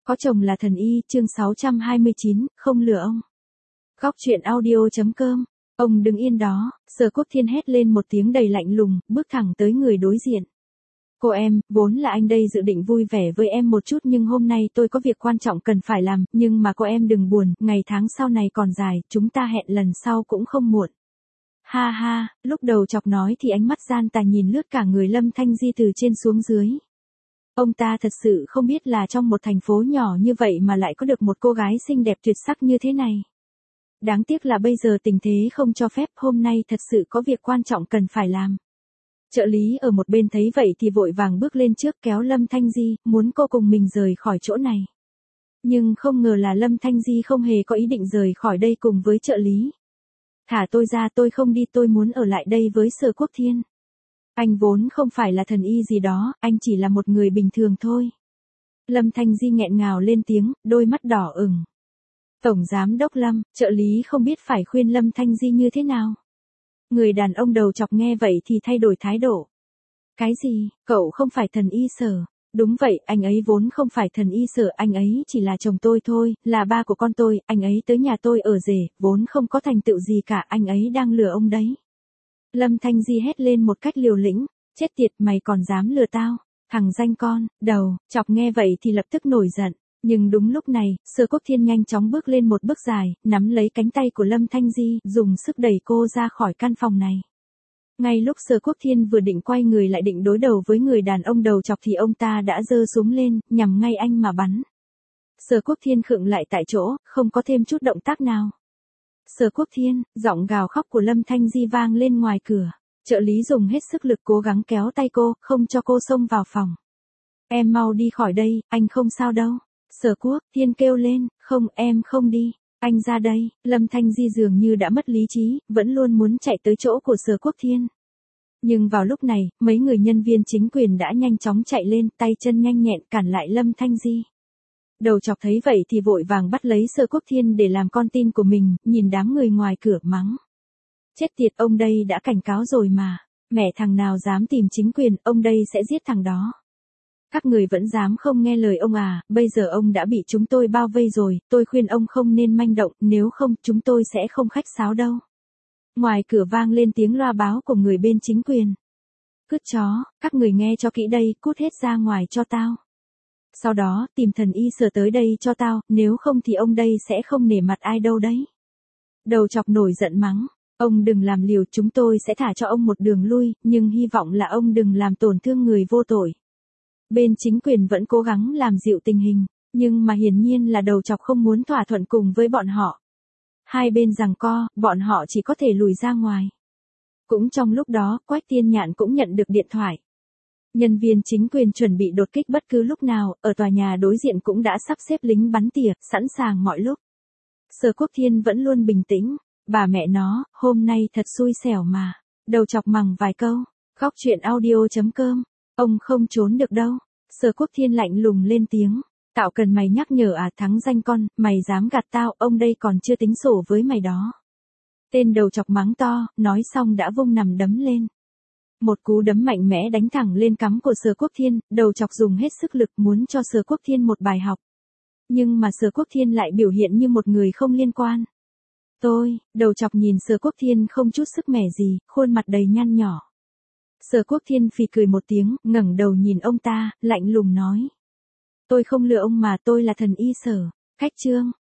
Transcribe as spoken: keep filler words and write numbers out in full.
Có chồng là thần y, chương sáu trăm hai mươi chín, không lừa ông. Góc chuyện audio.com. Ông đứng yên đó, Sở Quốc Thiên hét lên một tiếng đầy lạnh lùng, bước thẳng tới người đối diện. Cô em, vốn là anh đây dự định vui vẻ với em một chút nhưng hôm nay tôi có việc quan trọng cần phải làm, nhưng mà cô em đừng buồn, ngày tháng sau này còn dài, chúng ta hẹn lần sau cũng không muộn. Ha ha, lúc đầu chọc nói thì ánh mắt gian tà nhìn lướt cả người Lâm Thanh Di từ trên xuống dưới. Ông ta thật sự không biết là trong một thành phố nhỏ như vậy mà lại có được một cô gái xinh đẹp tuyệt sắc như thế này. Đáng tiếc là bây giờ tình thế không cho phép, hôm nay thật sự có việc quan trọng cần phải làm. Trợ lý ở một bên thấy vậy thì vội vàng bước lên trước kéo Lâm Thanh Di, muốn cô cùng mình rời khỏi chỗ này. Nhưng không ngờ là Lâm Thanh Di không hề có ý định rời khỏi đây cùng với trợ lý. Thả tôi ra, tôi không đi, tôi muốn ở lại đây với Sở Quốc Thiên. Anh vốn không phải là thần y gì đó, anh chỉ là một người bình thường thôi. Lâm Thanh Di nghẹn ngào lên tiếng, đôi mắt đỏ ửng. Tổng giám đốc Lâm, trợ lý không biết phải khuyên Lâm Thanh Di như thế nào. Người đàn ông đầu chọc nghe vậy thì thay đổi thái độ. Cái gì, cậu không phải thần y Sở? Đúng vậy, anh ấy vốn không phải thần y Sở, anh ấy chỉ là chồng tôi thôi, là ba của con tôi, anh ấy tới nhà tôi ở rể, vốn không có thành tựu gì cả, anh ấy đang lừa ông đấy. Lâm Thanh Di hét lên một cách liều lĩnh, chết tiệt, mày còn dám lừa tao, thằng danh con, đầu, chọc nghe vậy thì lập tức nổi giận. Nhưng đúng lúc này, Sở Quốc Thiên nhanh chóng bước lên một bước dài, nắm lấy cánh tay của Lâm Thanh Di, dùng sức đẩy cô ra khỏi căn phòng này. Ngay lúc Sở Quốc Thiên vừa định quay người lại định đối đầu với người đàn ông đầu chọc thì ông ta đã giơ súng lên, nhằm ngay anh mà bắn. Sở Quốc Thiên khựng lại tại chỗ, không có thêm chút động tác nào. Sở Quốc Thiên, giọng gào khóc của Lâm Thanh Di vang lên ngoài cửa. Trợ lý dùng hết sức lực cố gắng kéo tay cô, không cho cô xông vào phòng. Em mau đi khỏi đây, anh không sao đâu. Sở Quốc Thiên kêu lên, không, em không đi, anh ra đây. Lâm Thanh Di dường như đã mất lý trí, vẫn luôn muốn chạy tới chỗ của Sở Quốc Thiên. Nhưng vào lúc này, mấy người nhân viên chính quyền đã nhanh chóng chạy lên, tay chân nhanh nhẹn cản lại Lâm Thanh Di. Đầu chọc thấy vậy thì vội vàng bắt lấy Sở Quốc Thiên để làm con tin của mình, nhìn đám người ngoài cửa mắng. Chết tiệt, ông đây đã cảnh cáo rồi mà, mẹ thằng nào dám tìm chính quyền, ông đây sẽ giết thằng đó. Các người vẫn dám không nghe lời ông à, bây giờ ông đã bị chúng tôi bao vây rồi, tôi khuyên ông không nên manh động, nếu không chúng tôi sẽ không khách sáo đâu. Ngoài cửa vang lên tiếng loa báo của người bên chính quyền. Cướp chó, các người nghe cho kỹ đây, cút hết ra ngoài cho tao. Sau đó, tìm thần y Sở tới đây cho tao, nếu không thì ông đây sẽ không nể mặt ai đâu đấy. Đầu chọc nổi giận mắng, ông đừng làm liều, chúng tôi sẽ thả cho ông một đường lui, nhưng hy vọng là ông đừng làm tổn thương người vô tội. Bên chính quyền vẫn cố gắng làm dịu tình hình, nhưng mà hiển nhiên là đầu chọc không muốn thỏa thuận cùng với bọn họ. Hai bên giằng co, bọn họ chỉ có thể lùi ra ngoài. Cũng trong lúc đó, Quách Tiên Nhạn cũng nhận được điện thoại. Nhân viên chính quyền chuẩn bị đột kích bất cứ lúc nào, ở tòa nhà đối diện cũng đã sắp xếp lính bắn tỉa, sẵn sàng mọi lúc. Sở Quốc Thiên vẫn luôn bình tĩnh, bà mẹ nó, hôm nay thật xui xẻo mà. Đầu chọc mắng vài câu, góc chuyện audio.com, ông không trốn được đâu. Sở Quốc Thiên lạnh lùng lên tiếng, tạo cần mày nhắc nhở à, thắng danh con, mày dám gạt tao, ông đây còn chưa tính sổ với mày đó. Tên đầu chọc mắng to, nói xong đã vung nằm đấm lên. Một cú đấm mạnh mẽ đánh thẳng lên cắm của Sở Quốc Thiên, đầu chọc dùng hết sức lực muốn cho Sở Quốc Thiên một bài học. Nhưng mà Sở Quốc Thiên lại biểu hiện như một người không liên quan. Tôi, đầu chọc nhìn Sở Quốc Thiên không chút sức mẻ gì, khuôn mặt đầy nhăn nhỏ. Sở Quốc Thiên phì cười một tiếng, ngẩng đầu nhìn ông ta, lạnh lùng nói. Tôi không lừa ông mà, tôi là thần y Sở. Khách trương,